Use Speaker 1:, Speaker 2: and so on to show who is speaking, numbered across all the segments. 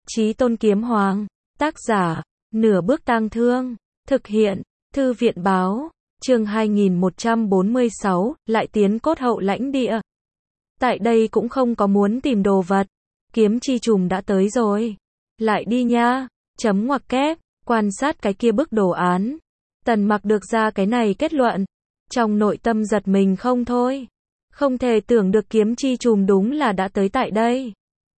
Speaker 1: Chí Tôn Kiếm Hoàng. Tác giả, Nửa Bước Tang Thương. Thực hiện, Thư viện Báo. Chương 2146, lại tiến cốt hậu lãnh địa. Tại đây cũng không có muốn tìm đồ vật. Kiếm chi trùm đã tới rồi. Lại đi nha. Chấm ngoặc kép, quan sát cái kia bức đồ án. Tần Mặc được ra cái này kết luận. Trong nội tâm giật mình không thôi. Không thể tưởng được kiếm chi trùm đúng là đã tới tại đây.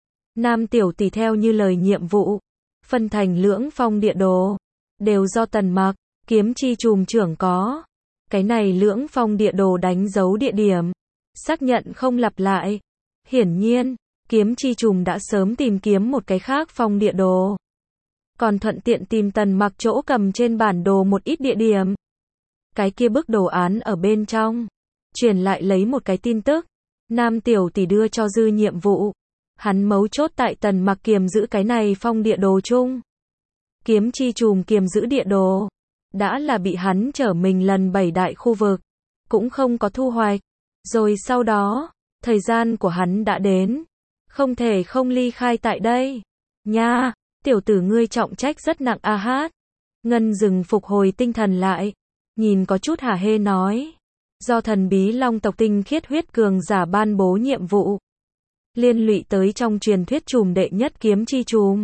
Speaker 1: Nam tiểu tỷ theo như lời nhiệm vụ, phân thành lưỡng phong địa đồ, đều do Tần Mặc, kiếm chi trùm trưởng có. Cái này lưỡng phong địa đồ đánh dấu địa điểm, xác nhận không lặp lại. Hiển nhiên, kiếm chi trùm đã sớm tìm kiếm một cái khác phong địa đồ. Còn thuận tiện tìm Tần Mặc chỗ cầm trên bản đồ một ít địa điểm. Cái kia bức đồ án ở bên trong, truyền lại lấy một cái tin tức. Nam tiểu tỷ đưa cho dư nhiệm vụ. Hắn mấu chốt tại Tần Mặc kiềm giữ cái này phong địa đồ chung. Kiếm chi trùm kiềm giữ địa đồ. Đã là bị hắn trở mình lần 7 đại khu vực. Cũng không có thu hoạch. Rồi sau đó, thời gian của hắn đã đến. Không thể không ly khai tại đây. Nha, tiểu tử ngươi trọng trách rất nặng a hát. Ngân dừng phục hồi tinh thần lại. Nhìn có chút hả hê nói. Do thần bí long tộc tinh khiết huyết cường giả ban bố nhiệm vụ. Liên lụy tới trong truyền thuyết trùm đệ nhất kiếm chi trùm.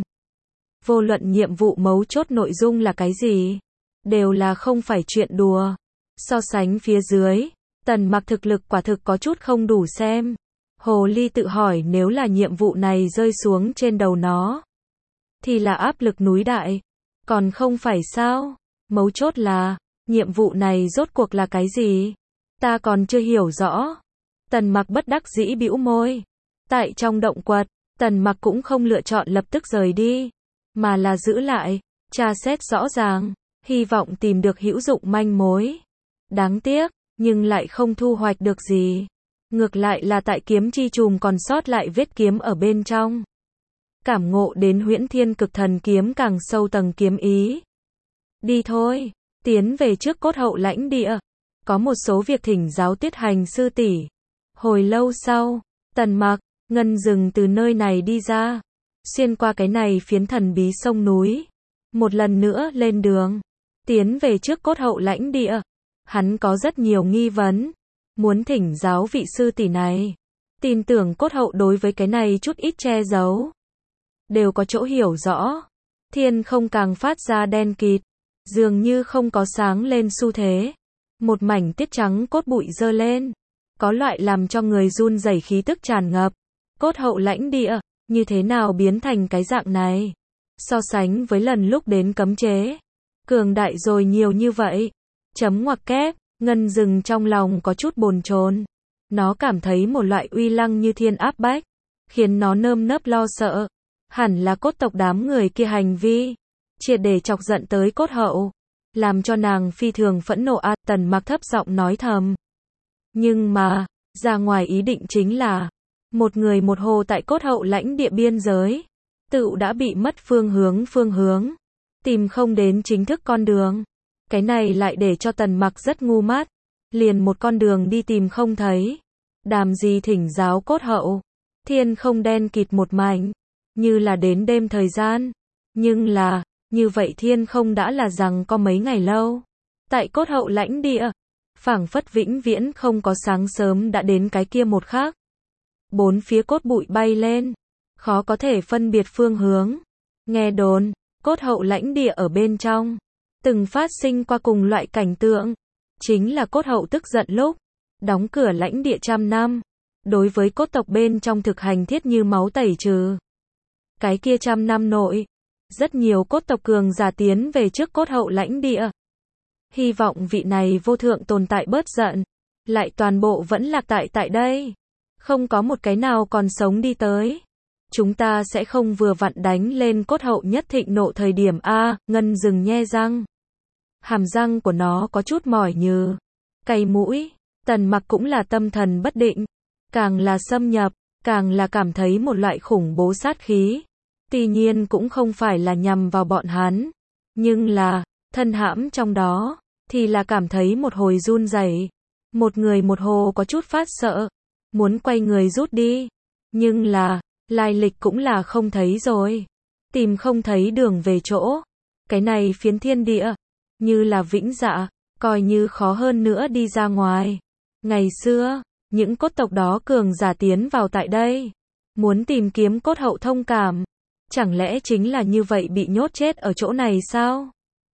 Speaker 1: Vô luận nhiệm vụ mấu chốt nội dung là cái gì, đều là không phải chuyện đùa. So sánh phía dưới, Tần Mặc thực lực quả thực có chút không đủ xem. Hồ ly tự hỏi nếu là nhiệm vụ này rơi xuống trên đầu nó, thì là áp lực núi đại. Còn không phải sao? Mấu chốt là, nhiệm vụ này rốt cuộc là cái gì? Ta còn chưa hiểu rõ. Tần Mặc bất đắc dĩ bĩu môi. Tại trong động quật, Tần Mặc cũng không lựa chọn lập tức rời đi, mà là giữ lại, tra xét rõ ràng, hy vọng tìm được hữu dụng manh mối. Đáng tiếc, nhưng lại không thu hoạch được gì. Ngược lại là tại kiếm chi trùm còn sót lại vết kiếm ở bên trong. Cảm ngộ đến Huyễn Thiên Cực Thần kiếm càng sâu tầng kiếm ý. Đi thôi, tiến về trước cốt hậu lãnh địa. Có một số việc thỉnh giáo Tuyết Hành sư tỷ. Hồi lâu sau, Tần Mặc, Ngân dừng từ nơi này đi ra, xuyên qua cái này phiến thần bí sông núi, một lần nữa lên đường, tiến về trước cốt hậu lãnh địa. Hắn có rất nhiều nghi vấn, muốn thỉnh giáo vị sư tỷ này. Tin tưởng cốt hậu đối với cái này chút ít che giấu, đều có chỗ hiểu rõ. Thiên không càng phát ra đen kịt, dường như không có sáng lên xu thế. Một mảnh tiết trắng cốt bụi dơ lên, có loại làm cho người run rẩy khí tức tràn ngập. Cốt hậu lãnh địa, như thế nào biến thành cái dạng này? So sánh với lần lúc đến cấm chế, cường đại rồi nhiều như vậy. Chấm ngoặc kép, Ngân dừng trong lòng có chút bồn chồn. Nó cảm thấy một loại uy lăng như thiên áp bách, khiến nó nơm nớp lo sợ. Hẳn là cốt tộc đám người kia hành vi, triệt để chọc giận tới cốt hậu, làm cho nàng phi thường phẫn nộ a. Tần Mặc thấp giọng nói thầm. Nhưng mà, ra ngoài ý định chính là, một người một hồ tại cốt hậu lãnh địa biên giới, tự đã bị mất phương hướng, tìm không đến chính thức con đường. Cái này lại để cho Tần Mặc rất ngu mắt, liền một con đường đi tìm không thấy. Đàm gì thỉnh giáo cốt hậu, thiên không đen kịt một mảnh, như là đến đêm thời gian. Nhưng là, như vậy thiên không đã là rằng có mấy ngày lâu. Tại cốt hậu lãnh địa, phảng phất vĩnh viễn không có sáng sớm đã đến cái kia một khắc. Bốn phía cốt bụi bay lên, khó có thể phân biệt phương hướng. Nghe đồn, cốt hậu lãnh địa ở bên trong, từng phát sinh qua cùng loại cảnh tượng. Chính là cốt hậu tức giận lúc đóng cửa lãnh địa 100 năm, đối với cốt tộc bên trong thực hành thiết như máu tẩy trừ. Cái kia 100 năm nội, rất nhiều cốt tộc cường giả tiến về trước cốt hậu lãnh địa. Hy vọng vị này vô thượng tồn tại bớt giận, lại toàn bộ vẫn lạc tại đây. Không có một cái nào còn sống đi tới. Chúng ta sẽ không vừa vặn đánh lên cốt hậu nhất thịnh nộ thời điểm a. Ngân dừng nhe răng. Hàm răng của nó có chút mỏi nhừ, cay mũi. Tần Mặc cũng là tâm thần bất định, càng là xâm nhập, càng là cảm thấy một loại khủng bố sát khí. Tuy nhiên cũng không phải là nhằm vào bọn hắn, nhưng là, thân hãm trong đó, thì là cảm thấy một hồi run rẩy. Một người một hồ có chút phát sợ, muốn quay người rút đi. Nhưng là, lai lịch cũng là không thấy rồi. tìm không thấy đường về chỗ. Cái này phiến thiên địa, như là vĩnh dạ, coi như khó hơn nữa đi ra ngoài. Ngày xưa, những cốt tộc đó cường giả tiến vào tại đây, muốn tìm kiếm cốt hậu thông cảm. Chẳng lẽ chính là như vậy bị nhốt chết ở chỗ này sao?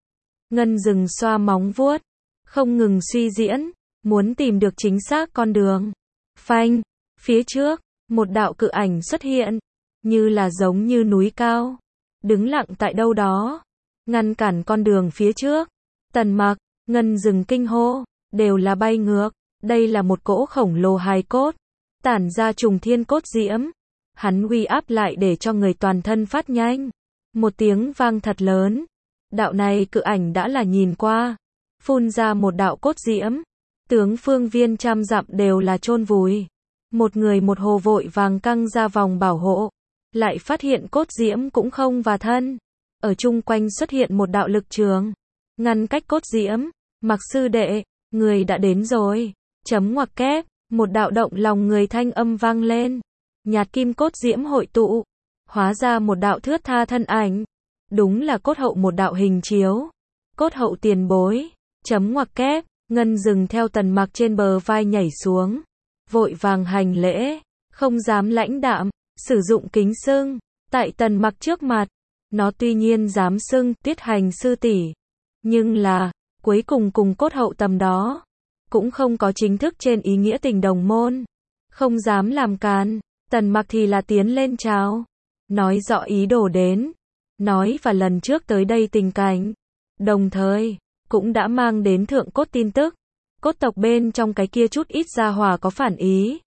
Speaker 1: Ngân Dừng xoa móng vuốt, không ngừng suy diễn, muốn tìm được chính xác con đường. Phanh, phía trước, một đạo cự ảnh xuất hiện, như là giống như núi cao, đứng lặng tại đâu đó, ngăn cản con đường phía trước. Tần Mặc, Ngân Dừng kinh hô, đều là bay ngược, đây là một cỗ khổng lồ hài cốt, tản ra trùng thiên cốt diễm. Hắn uy áp lại để cho người toàn thân phát nhanh. Một tiếng vang thật lớn. Đạo này cự ảnh đã là nhìn qua, phun ra một đạo cốt diễm. Tướng phương viên trăm dặm đều là chôn vùi. Một người một hồ vội vàng căng ra vòng bảo hộ, lại phát hiện cốt diễm cũng không và thân. Ở chung quanh xuất hiện một đạo lực trường, ngăn cách cốt diễm. Mặc sư đệ, người đã đến rồi. Chấm ngoặc kép, một đạo động lòng người thanh âm vang lên. Nhạt kim cốt diễm hội tụ, hóa ra một đạo thướt tha thân ảnh. Đúng là cốt hậu một đạo hình chiếu. Cốt hậu tiền bối. Chấm ngoặc kép, Ngân Dừng theo Tần Mặc trên bờ vai nhảy xuống, vội vàng hành lễ, không dám lãnh đạm, sử dụng kính xưng. Tại Tần Mặc trước mặt, nó tuy nhiên dám xưng Tiết Hành sư tỷ, nhưng là, cuối cùng cùng cốt hậu tầm đó, cũng không có chính thức trên ý nghĩa tình đồng môn, không dám làm càn. Tần Mặc thì là tiến lên chào, nói rõ ý đồ đến, nói và lần trước tới đây tình cảnh, đồng thời cũng đã mang đến thượng cốt tin tức. Cốt tộc bên trong cái kia chút ít gia hỏa có phản ý,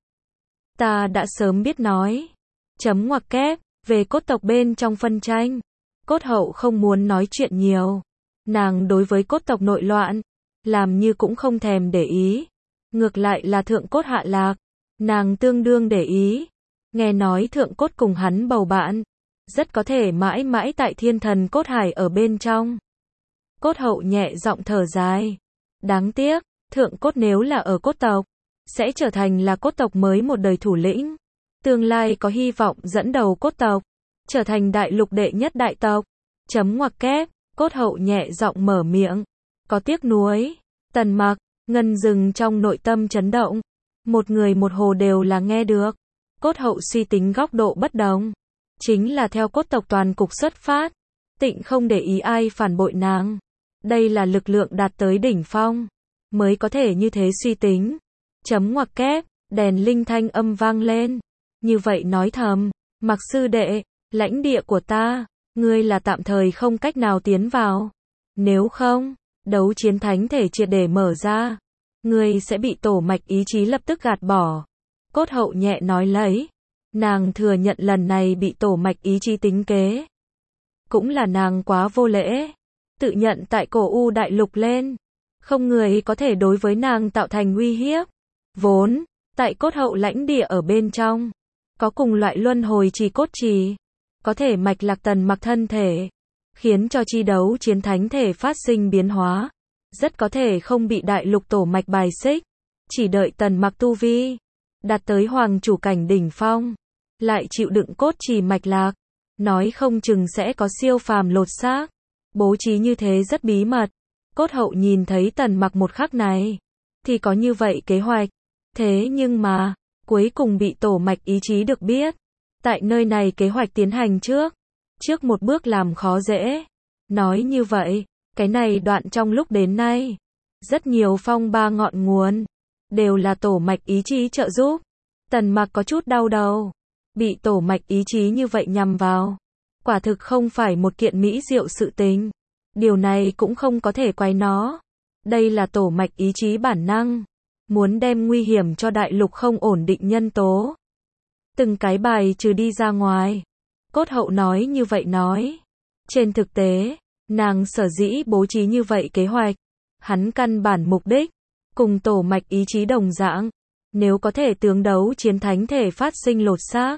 Speaker 1: ta đã sớm biết nói. Chấm ngoặc kép, về cốt tộc bên trong phân tranh, cốt hậu không muốn nói chuyện nhiều. Nàng đối với cốt tộc nội loạn, làm như cũng không thèm để ý. Ngược lại là thượng cốt hạ lạc, nàng tương đương để ý. Nghe nói thượng cốt cùng hắn bầu bạn, rất có thể mãi mãi tại thiên thần cốt hải ở bên trong. Cốt hậu nhẹ giọng thở dài. Đáng tiếc, thượng cốt nếu là ở cốt tộc, sẽ trở thành là cốt tộc mới một đời thủ lĩnh. Tương lai có hy vọng dẫn đầu cốt tộc, trở thành đại lục đệ nhất đại tộc. Chấm ngoặc kép, cốt hậu nhẹ giọng mở miệng. Có tiếc nuối. Tần Mặc, Ngân Dừng trong nội tâm chấn động. Một người một hồ đều là nghe được. Cốt hậu suy tính góc độ bất đồng, chính là theo cốt tộc toàn cục xuất phát, tịnh không để ý ai phản bội nàng. Đây là lực lượng đạt tới đỉnh phong, mới có thể như thế suy tính. Chấm ngoặc kép, đèn linh thanh âm vang lên. Như vậy nói thầm, Mặc sư đệ, lãnh địa của ta, ngươi là tạm thời không cách nào tiến vào. Nếu không, đấu chiến thánh thể triệt để mở ra, ngươi sẽ bị tổ mạch ý chí lập tức gạt bỏ. Cốt hậu nhẹ nói lấy. Nàng thừa nhận lần này bị tổ mạch ý chí tính kế. Cũng là nàng quá vô lễ. Tự nhận tại cổ u đại lục lên, không người có thể đối với nàng tạo thành uy hiếp. Vốn, tại cốt hậu lãnh địa ở bên trong, có cùng loại luân hồi trì cốt trì, có thể mạch lạc Tần Mặc thân thể, khiến cho chi đấu chiến thánh thể phát sinh biến hóa. Rất có thể không bị đại lục tổ mạch bài xích, chỉ đợi Tần Mặc tu vi đạt tới hoàng chủ cảnh đỉnh phong, lại chịu đựng cốt trì mạch lạc, nói không chừng sẽ có siêu phàm lột xác. Bố trí như thế rất bí mật. Cốt hậu nhìn thấy Tần Mặc một khắc này, thì có như vậy kế hoạch. Thế nhưng mà, cuối cùng bị tổ mạch ý chí được biết. Tại nơi này kế hoạch tiến hành trước một bước làm khó dễ. Nói như vậy, cái này đoạn trong lúc đến nay, rất nhiều phong ba ngọn nguồn, đều là tổ mạch ý chí trợ giúp. Tần Mặc có chút đau đầu, bị tổ mạch ý chí như vậy nhằm vào, quả thực không phải một kiện mỹ diệu sự tình. Điều này cũng không có thể quay nó. Đây là tổ mạch ý chí bản năng, muốn đem nguy hiểm cho đại lục không ổn định nhân tố từng cái bài trừ đi ra ngoài. Cốt hậu nói như vậy nói. Trên thực tế, nàng sở dĩ bố trí như vậy kế hoạch, hắn căn bản mục đích cùng tổ mạch ý chí đồng dạng, nếu có thể tướng đấu chiến thánh thể phát sinh lột xác,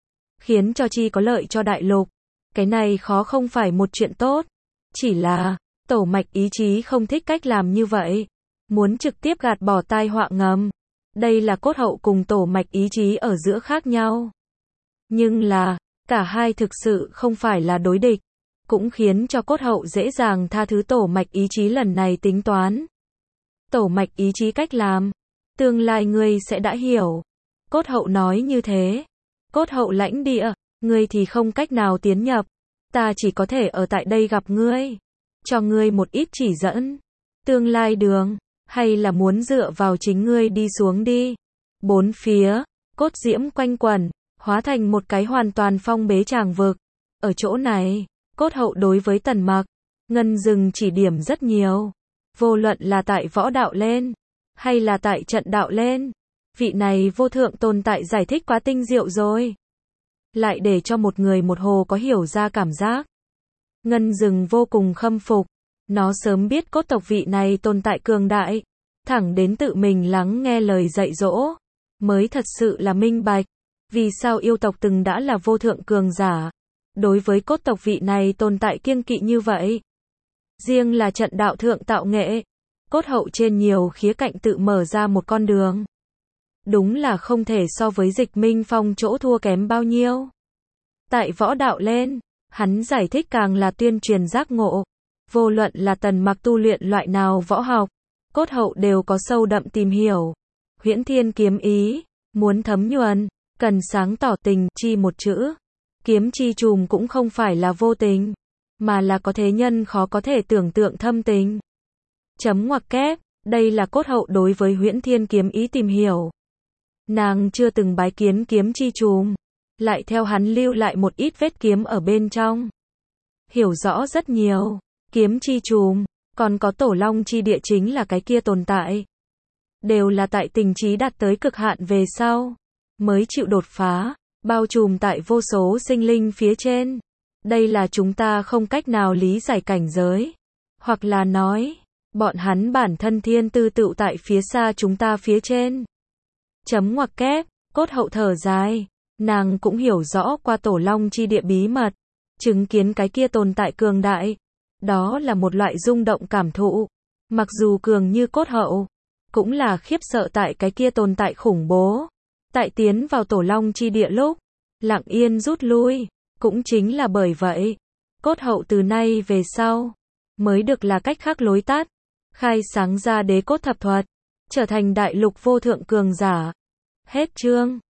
Speaker 1: khiến cho chi có lợi cho đại lục. Cái này khó không phải một chuyện tốt, chỉ là tổ mạch ý chí không thích cách làm như vậy, muốn trực tiếp gạt bỏ tai họa ngầm. Đây là cốt hậu cùng tổ mạch ý chí ở giữa khác nhau. Nhưng là, Cả hai thực sự không phải là đối địch, cũng khiến cho cốt hậu dễ dàng tha thứ tổ mạch ý chí lần này tính toán. Tổ mạch ý chí cách làm, tương lai ngươi sẽ đã hiểu. Cốt hậu nói như thế. Cốt hậu lãnh địa, ngươi thì không cách nào tiến nhập. Ta chỉ có thể ở tại đây gặp ngươi. Cho ngươi một ít chỉ dẫn. Tương lai đường, hay là muốn dựa vào chính ngươi đi xuống đi. Bốn phía, cốt diễm quanh quẩn, hóa thành một cái hoàn toàn phong bế tràng vực. Ở chỗ này, cốt hậu đối với Tần Mặc, Ngân Dừng chỉ điểm rất nhiều. Vô luận là tại võ đạo lên, hay là tại trận đạo lên. Vị này vô thượng tồn tại giải thích quá tinh diệu rồi. Lại để cho một người một hồ có hiểu ra cảm giác. Ngân Dừng vô cùng khâm phục. Nó sớm biết cốt tộc vị này tồn tại cường đại. Thẳng đến tự mình lắng nghe lời dạy dỗ. Mới thật sự là minh bạch. Vì sao yêu tộc từng đã là vô thượng cường giả. Đối với cốt tộc vị này tồn tại kiêng kỵ như vậy. Riêng là trận đạo thượng tạo nghệ. Cốt hậu trên nhiều khía cạnh tự mở ra một con đường. Đúng là không thể so với Dịch Minh Phong chỗ thua kém bao nhiêu. Tại võ đạo lên, hắn giải thích càng là tuyên truyền giác ngộ. Vô luận là Tần Mặc tu luyện loại nào võ học, cốt hậu đều có sâu đậm tìm hiểu. Huyễn Thiên kiếm ý, muốn thấm nhuần, cần sáng tỏ tình chi một chữ. Kiếm chi trùm cũng không phải là vô tình, mà là có thế nhân khó có thể tưởng tượng thâm tình. Chấm ngoặc kép, đây là cốt hậu đối với Huyễn Thiên kiếm ý tìm hiểu. Nàng chưa từng bái kiến kiếm chi trùm, lại theo hắn lưu lại một ít vết kiếm ở bên trong. Hiểu rõ rất nhiều, kiếm chi trùm, còn có tổ long chi địa chính là cái kia tồn tại. Đều là tại tình trí đạt tới cực hạn về sau, mới chịu đột phá, bao trùm tại vô số sinh linh phía trên. Đây là chúng ta không cách nào lý giải cảnh giới. Hoặc là nói, bọn hắn bản thân thiên tư tựu tại phía xa chúng ta phía trên. Chấm ngoặc kép, cốt hậu thở dài. Nàng cũng hiểu rõ qua tổ long chi địa bí mật. Chứng kiến cái kia tồn tại cường đại. Đó là một loại rung động cảm thụ. Mặc dù cường như cốt hậu, cũng là khiếp sợ tại cái kia tồn tại khủng bố. Tại tiến vào tổ long chi địa lúc, lặng yên rút lui. Cũng chính là bởi vậy, cốt hậu từ nay về sau, mới được là cách khác lối tắt. Khai sáng ra đế cốt thập thuật, trở thành đại lục vô thượng cường giả. Hết chương.